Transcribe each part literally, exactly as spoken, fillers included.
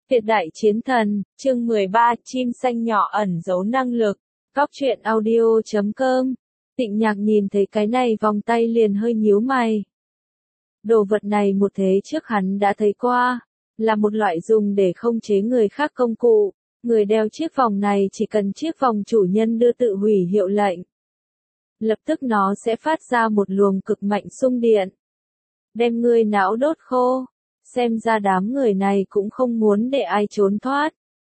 Tuyệt đại chiến thần, chương mười ba, chim xanh nhỏ ẩn giấu năng lực. Cóc truyện audio chấm com. Tịnh Nhạc nhìn thấy cái này vòng tay liền hơi nhíu mày. Đồ vật này một thế trước hắn đã thấy qua, là một loại dùng để khống chế người khác công cụ. Người đeo chiếc vòng này chỉ cần chiếc vòng chủ nhân đưa tự hủy hiệu lệnh. Lập tức nó sẽ phát ra một luồng cực mạnh xung điện. Đem người não đốt khô. Xem ra đám người này cũng không muốn để ai trốn thoát.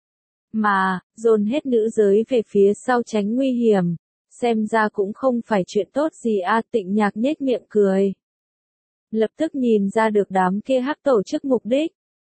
Mà, dồn hết nữ giới về phía sau tránh nguy hiểm. Xem ra cũng không phải chuyện tốt gì a. Tịnh Nhạc nhếch miệng cười. Lập tức nhìn ra được đám kia hắc tổ chức mục đích.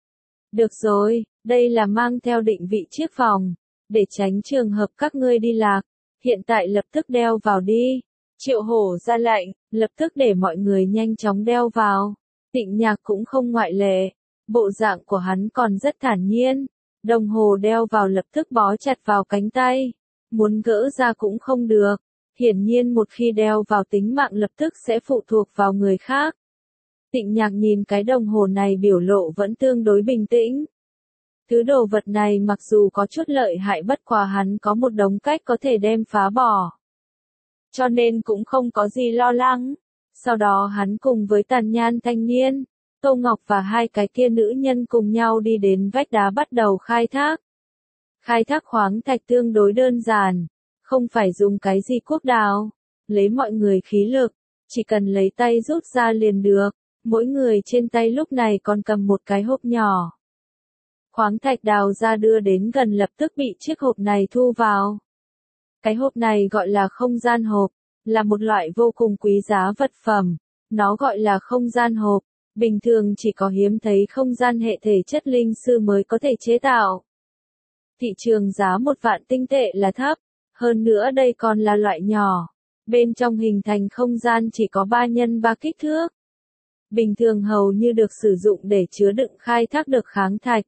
Được rồi, đây là mang theo định vị chiếc vòng. Để tránh trường hợp các ngươi đi lạc. Hiện tại lập tức đeo vào đi. Triệu Hổ ra lệnh, lập tức để mọi người nhanh chóng đeo vào. Tịnh Nhạc cũng không ngoại lệ, bộ dạng của hắn còn rất thản nhiên, đồng hồ đeo vào lập tức bó chặt vào cánh tay, muốn gỡ ra cũng không được, hiển nhiên một khi đeo vào tính mạng lập tức sẽ phụ thuộc vào người khác. Tịnh Nhạc nhìn cái đồng hồ này biểu lộ vẫn tương đối bình tĩnh. Thứ đồ vật này mặc dù có chút lợi hại bất quá hắn có một đống cách có thể đem phá bỏ. Cho nên cũng không có gì lo lắng. Sau đó hắn cùng với tàn nhan thanh niên, Tô Ngọc và hai cái kia nữ nhân cùng nhau đi đến vách đá bắt đầu khai thác. Khai thác khoáng thạch tương đối đơn giản, không phải dùng cái gì cuốc đào, lấy mọi người khí lực, chỉ cần lấy tay rút ra liền được, mỗi người trên tay lúc này còn cầm một cái hộp nhỏ. Khoáng thạch đào ra đưa đến gần lập tức bị chiếc hộp này thu vào. Cái hộp này gọi là không gian hộp. Là một loại vô cùng quý giá vật phẩm, nó gọi là không gian hộp, bình thường chỉ có hiếm thấy không gian hệ thể chất linh sư mới có thể chế tạo. Thị trường giá một vạn tinh tệ là thấp, hơn nữa đây còn là loại nhỏ, bên trong hình thành không gian chỉ có ba nhân ba kích thước. Bình thường hầu như được sử dụng để chứa đựng khai thác được kháng thạch.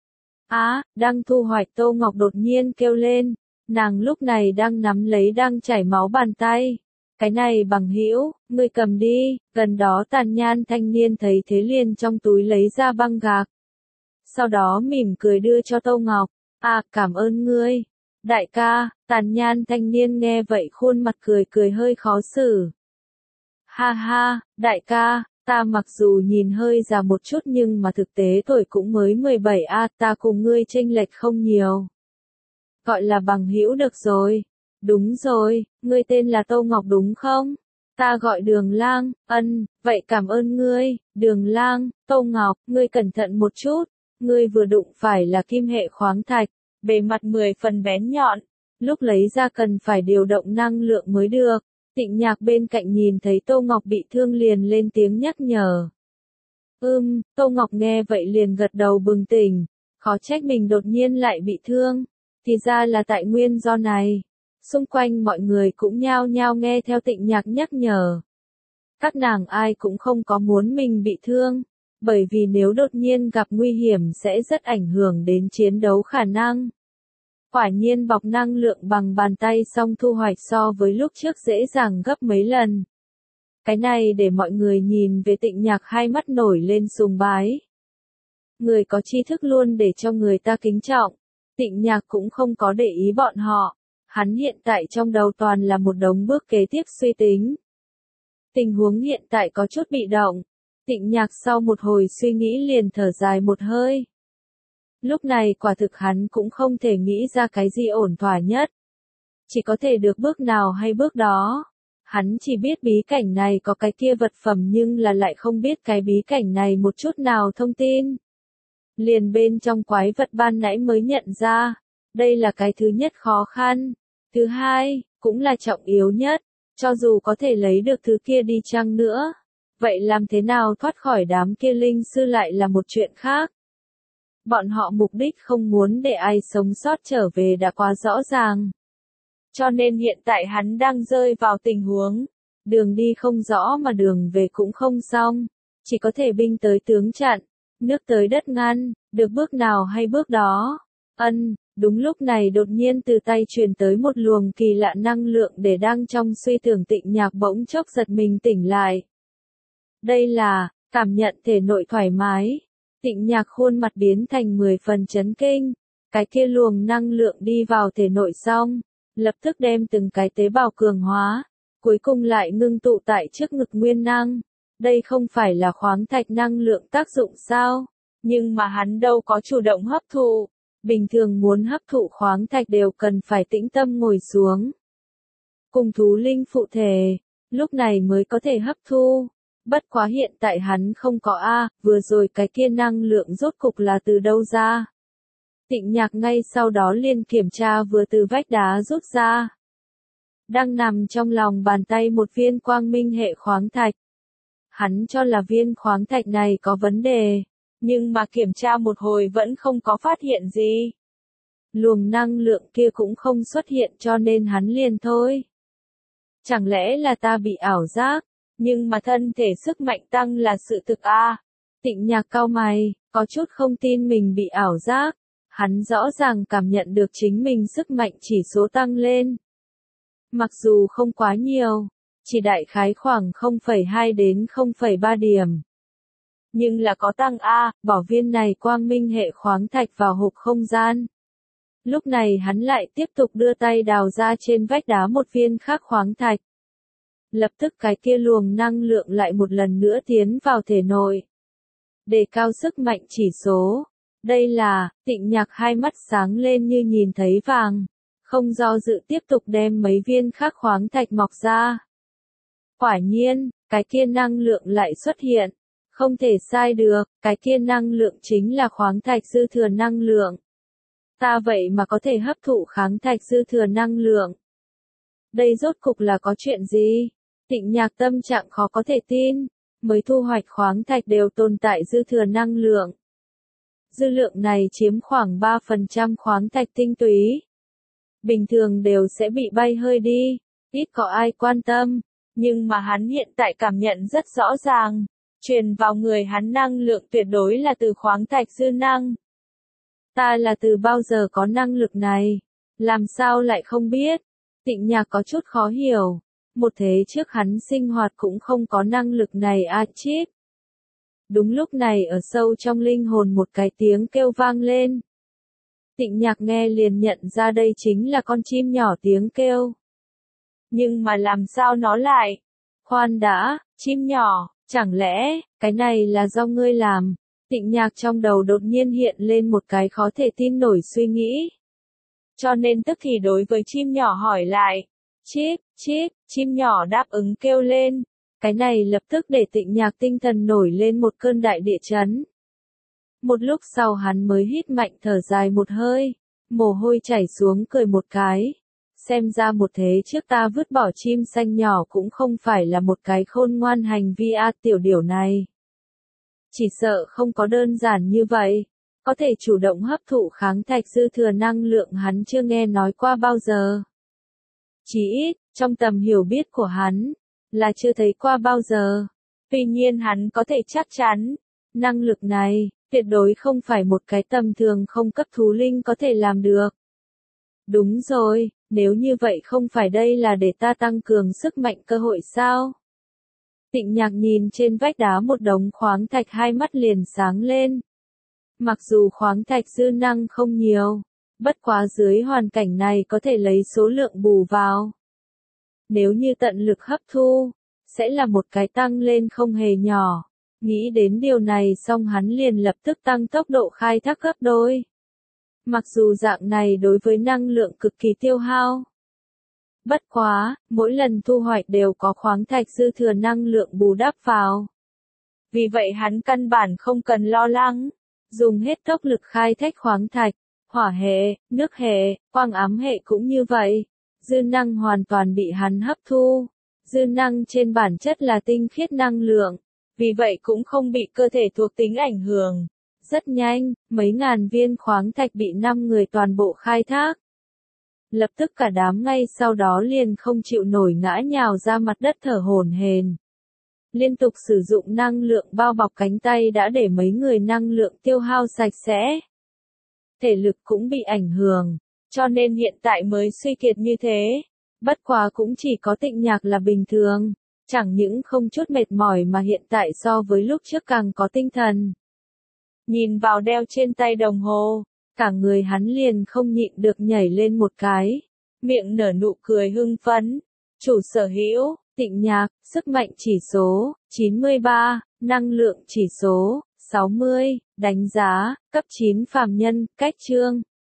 Á, à, đang thu hoạch Tô Ngọc đột nhiên kêu lên, nàng lúc này đang nắm lấy đang chảy máu bàn tay. Cái này bằng hữu, ngươi cầm đi. Gần đó tàn nhan thanh niên thấy thế liền trong túi lấy ra băng gạc. Sau đó mỉm cười đưa cho Tô Ngọc. À, cảm ơn ngươi. Đại ca, tàn nhan thanh niên nghe vậy khuôn mặt cười cười hơi khó xử. Ha ha, đại ca, ta mặc dù nhìn hơi già một chút nhưng mà thực tế tuổi cũng mới mười bảy a, ta cùng ngươi chênh lệch không nhiều. Gọi là bằng hữu được rồi. Đúng rồi, ngươi tên là Tô Ngọc đúng không? Ta gọi Đường Lang, ân, vậy cảm ơn ngươi, Đường Lang, Tô Ngọc, ngươi cẩn thận một chút, ngươi vừa đụng phải là kim hệ khoáng thạch, bề mặt mười phần bén nhọn, lúc lấy ra cần phải điều động năng lượng mới được. Tịnh Nhạc bên cạnh nhìn thấy Tô Ngọc bị thương liền lên tiếng nhắc nhở. Ừm, Tô Ngọc nghe vậy liền gật đầu bừng tỉnh, khó trách mình đột nhiên lại bị thương, thì ra là tại nguyên do này. Xung quanh mọi người cũng nhao nhao nghe theo Tịnh Nhạc nhắc nhở. Các nàng ai cũng không có muốn mình bị thương, bởi vì nếu đột nhiên gặp nguy hiểm sẽ rất ảnh hưởng đến chiến đấu khả năng. Quả nhiên bọc năng lượng bằng bàn tay xong thu hoạch so với lúc trước dễ dàng gấp mấy lần. Cái này để mọi người nhìn về Tịnh Nhạc hai mắt nổi lên sùng bái. Người có tri thức luôn để cho người ta kính trọng. Tịnh Nhạc cũng không có để ý bọn họ. Hắn hiện tại trong đầu toàn là một đống bước kế tiếp suy tính. Tình huống hiện tại có chút bị động. Tịnh Nhạc sau một hồi suy nghĩ liền thở dài một hơi. Lúc này quả thực hắn cũng không thể nghĩ ra cái gì ổn thỏa nhất. Chỉ có thể được bước nào hay bước đó. Hắn chỉ biết bí cảnh này có cái kia vật phẩm nhưng là lại không biết cái bí cảnh này một chút nào thông tin. Liền bên trong quái vật ban nãy mới nhận ra. Đây là cái thứ nhất khó khăn. Thứ hai, cũng là trọng yếu nhất, cho dù có thể lấy được thứ kia đi chăng nữa. Vậy làm thế nào thoát khỏi đám kia linh sư lại là một chuyện khác. Bọn họ mục đích không muốn để ai sống sót trở về đã quá rõ ràng. Cho nên hiện tại hắn đang rơi vào tình huống, đường đi không rõ mà đường về cũng không xong, chỉ có thể binh tới tướng chặn, nước tới đất ngăn, được bước nào hay bước đó. Ân. Đúng lúc này đột nhiên từ tay truyền tới một luồng kỳ lạ năng lượng để đang trong suy tưởng Tịnh Nhạc bỗng chốc giật mình tỉnh lại. Đây là, cảm nhận thể nội thoải mái. Tịnh Nhạc khuôn mặt biến thành mười phần chấn kinh, cái kia luồng năng lượng đi vào thể nội xong, lập tức đem từng cái tế bào cường hóa, cuối cùng lại ngưng tụ tại trước ngực nguyên năng. Đây không phải là khoáng thạch năng lượng tác dụng sao? Nhưng mà hắn đâu có chủ động hấp thụ. Bình thường muốn hấp thụ khoáng thạch đều cần phải tĩnh tâm ngồi xuống. Cùng thú linh phụ thể, lúc này mới có thể hấp thu. Bất quá hiện tại hắn không có A, vừa rồi cái kia năng lượng rốt cục là từ đâu ra. Tịnh Nhạc ngay sau đó liền kiểm tra vừa từ vách đá rút ra. Đang nằm trong lòng bàn tay một viên quang minh hệ khoáng thạch. Hắn cho là viên khoáng thạch này có vấn đề, nhưng mà kiểm tra một hồi vẫn không có phát hiện gì. Luồng năng lượng kia cũng không xuất hiện cho nên hắn liền thôi. Chẳng lẽ là ta bị ảo giác, nhưng mà thân thể sức mạnh tăng là sự thực a. Tịnh Nhạc cau mày, có chút không tin mình bị ảo giác. Hắn rõ ràng cảm nhận được chính mình sức mạnh chỉ số tăng lên. Mặc dù không quá nhiều, chỉ đại khái khoảng không phẩy hai đến không phẩy ba điểm. Nhưng là có tăng A, bỏ viên này quang minh hệ khoáng thạch vào hộp không gian. Lúc này hắn lại tiếp tục đưa tay đào ra trên vách đá một viên khác khoáng thạch. Lập tức cái kia luồng năng lượng lại một lần nữa tiến vào thể nội. Đề cao sức mạnh chỉ số. Đây là, Tịnh Nhạc hai mắt sáng lên như nhìn thấy vàng. Không do dự tiếp tục đem mấy viên khác khoáng thạch mọc ra. Quả nhiên, cái kia năng lượng lại xuất hiện. Không thể sai được, cái kia năng lượng chính là khoáng thạch dư thừa năng lượng. Ta vậy mà có thể hấp thụ khoáng thạch dư thừa năng lượng. Đây rốt cục là có chuyện gì? Tịnh Nhạc tâm trạng khó có thể tin. Mới thu hoạch khoáng thạch đều tồn tại dư thừa năng lượng. Dư lượng này chiếm khoảng ba phần trăm khoáng thạch tinh túy. Bình thường đều sẽ bị bay hơi đi, ít có ai quan tâm, nhưng mà hắn hiện tại cảm nhận rất rõ ràng, truyền vào người hắn năng lượng tuyệt đối là từ khoáng thạch dư năng. Ta là từ bao giờ có năng lực này, làm sao lại không biết? Tịnh Nhạc có chút khó hiểu, một thế trước hắn sinh hoạt cũng không có năng lực này a chít. Đúng lúc này ở sâu trong linh hồn một cái tiếng kêu vang lên. Tịnh Nhạc nghe liền nhận ra đây chính là con chim nhỏ tiếng kêu. Nhưng mà làm sao nó lại? Khoan đã, chim nhỏ, chẳng lẽ, cái này là do ngươi làm? Tịnh Nhạc trong đầu đột nhiên hiện lên một cái khó thể tin nổi suy nghĩ. Cho nên tức thì đối với chim nhỏ hỏi lại. Chít, chít, chim nhỏ đáp ứng kêu lên. Cái này lập tức để Tịnh Nhạc tinh thần nổi lên một cơn đại địa chấn. Một lúc sau hắn mới hít mạnh thở dài một hơi, mồ hôi chảy xuống cười một cái. Xem ra một thế trước ta vứt bỏ chim xanh nhỏ cũng không phải là một cái khôn ngoan hành vi a tiểu điểu này. Chỉ sợ không có đơn giản như vậy, có thể chủ động hấp thụ khoáng thạch dư thừa năng lượng hắn chưa nghe nói qua bao giờ. Chỉ ít, trong tầm hiểu biết của hắn, là chưa thấy qua bao giờ. Tuy nhiên hắn có thể chắc chắn, năng lực này, tuyệt đối không phải một cái tầm thường không cấp thú linh có thể làm được. Đúng rồi, nếu như vậy không phải đây là để ta tăng cường sức mạnh cơ hội sao? Tịnh Nhạc nhìn trên vách đá một đống khoáng thạch hai mắt liền sáng lên. Mặc dù khoáng thạch dư năng không nhiều, bất quá dưới hoàn cảnh này có thể lấy số lượng bù vào. Nếu như tận lực hấp thu, sẽ là một cái tăng lên không hề nhỏ. Nghĩ đến điều này xong hắn liền lập tức tăng tốc độ khai thác gấp đôi. Mặc dù dạng này đối với năng lượng cực kỳ tiêu hao. Bất quá, mỗi lần thu hoạch đều có khoáng thạch dư thừa năng lượng bù đắp vào. Vì vậy hắn căn bản không cần lo lắng, dùng hết tốc lực khai thác khoáng thạch, hỏa hệ, nước hệ, quang ám hệ cũng như vậy. Dư năng hoàn toàn bị hắn hấp thu. Dư năng trên bản chất là tinh khiết năng lượng, vì vậy cũng không bị cơ thể thuộc tính ảnh hưởng. Rất nhanh, mấy ngàn viên khoáng thạch bị năm người toàn bộ khai thác. Lập tức cả đám ngay sau đó liền không chịu nổi ngã nhào ra mặt đất thở hổn hển. Liên tục sử dụng năng lượng bao bọc cánh tay đã để mấy người năng lượng tiêu hao sạch sẽ. Thể lực cũng bị ảnh hưởng, cho nên hiện tại mới suy kiệt như thế. Bất quá cũng chỉ có Tịnh Nhạc là bình thường, chẳng những không chút mệt mỏi mà hiện tại so với lúc trước càng có tinh thần. Nhìn vào đeo trên tay đồng hồ, cả người hắn liền không nhịn được nhảy lên một cái, miệng nở nụ cười hưng phấn. Chủ sở hữu, Tịnh Nhạc, sức mạnh chỉ số, chín mươi ba, năng lượng chỉ số, sáu mươi, đánh giá, cấp chín phàm nhân, cách chương.